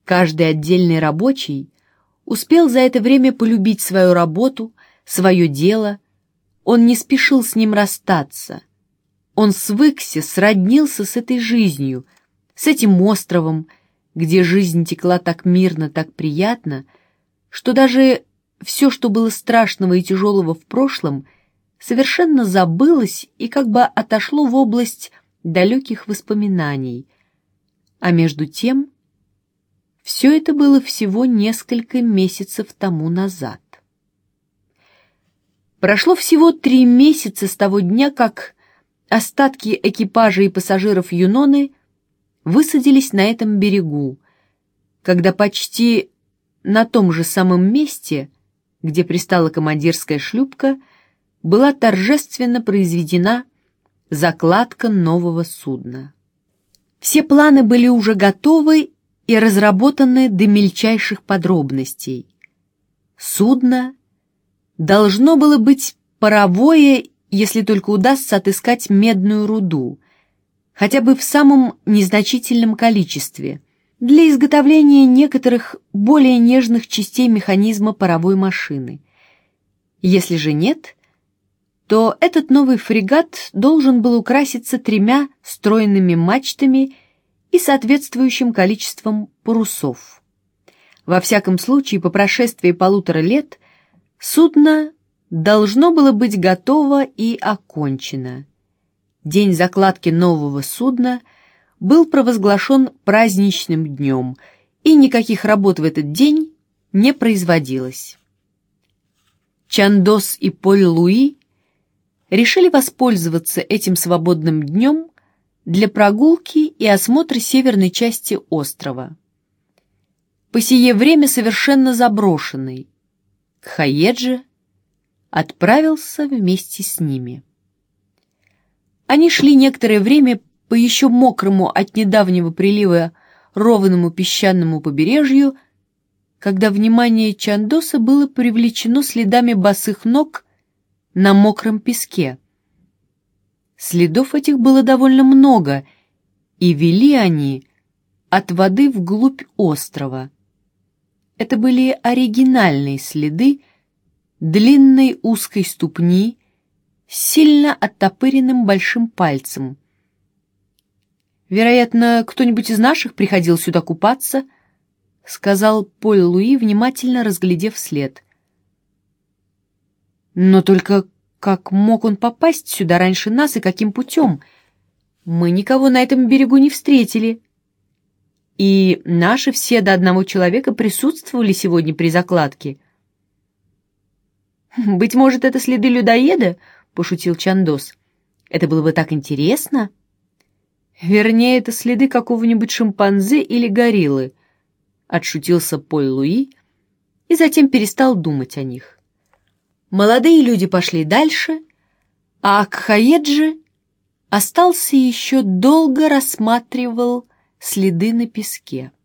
Каждый отдельный рабочий успел за это время полюбить свою работу, свое дело. Он не спешил с ним расстаться. Он свыкся, сроднился с этой жизнью, с этим островом, где жизнь текла так мирно, так приятно, что даже все, что было страшного и тяжелого в прошлом, совершенно забылось и как бы отошло в область далеких воспоминаний. А между тем, все это было всего несколько месяцев тому назад. Прошло всего 3 месяца с того дня, как остатки экипажа и пассажиров Юноны высадились на этом берегу, когда почти на том же самом месте, где пристала командирская шлюпка, была торжественно произведена закладка нового судна. Все планы были уже готовы и разработаны до мельчайших подробностей. Судно должно было быть паровое, если только удастся отыскать медную руду, хотя бы в самом незначительном количестве, для изготовления некоторых более нежных частей механизма паровой машины. Если же нет, то этот новый фрегат должен был украситься 3 стройными мачтами и соответствующим количеством парусов. Во всяком случае, по прошествии 1,5 лет судно должно было быть готово и окончено. День закладки нового судна был провозглашен праздничным днем, и никаких работ в этот день не производилось. Чандос и Поль-Луи решили воспользоваться этим свободным днем для прогулки и осмотра северной части острова. По сие время совершенно заброшенный, Кхаеджи отправился вместе с ними. Они шли некоторое время по еще мокрому от недавнего прилива ровному песчаному побережью, когда внимание Чандоса было привлечено следами босых ног на мокром песке. Следов этих было довольно много, и вели они от воды вглубь острова. Это были оригинальные следы длинной узкой ступни с сильно оттопыренным большим пальцем. «Вероятно, кто-нибудь из наших приходил сюда купаться», — сказал Поль-Луи, внимательно разглядев след. «Но только как мог он попасть сюда раньше нас и каким путем? Мы никого на этом берегу не встретили. И наши все до одного человека присутствовали сегодня при закладке». «Быть может, это следы людоеда?» — пошутил Чандос. «Это было бы так интересно». «Вернее, это следы какого-нибудь шимпанзе или гориллы», — отшутился Поль-Луи и затем перестал думать о них. Молодые люди пошли дальше, а Кхаеджи остался и еще долго рассматривал следы на песке.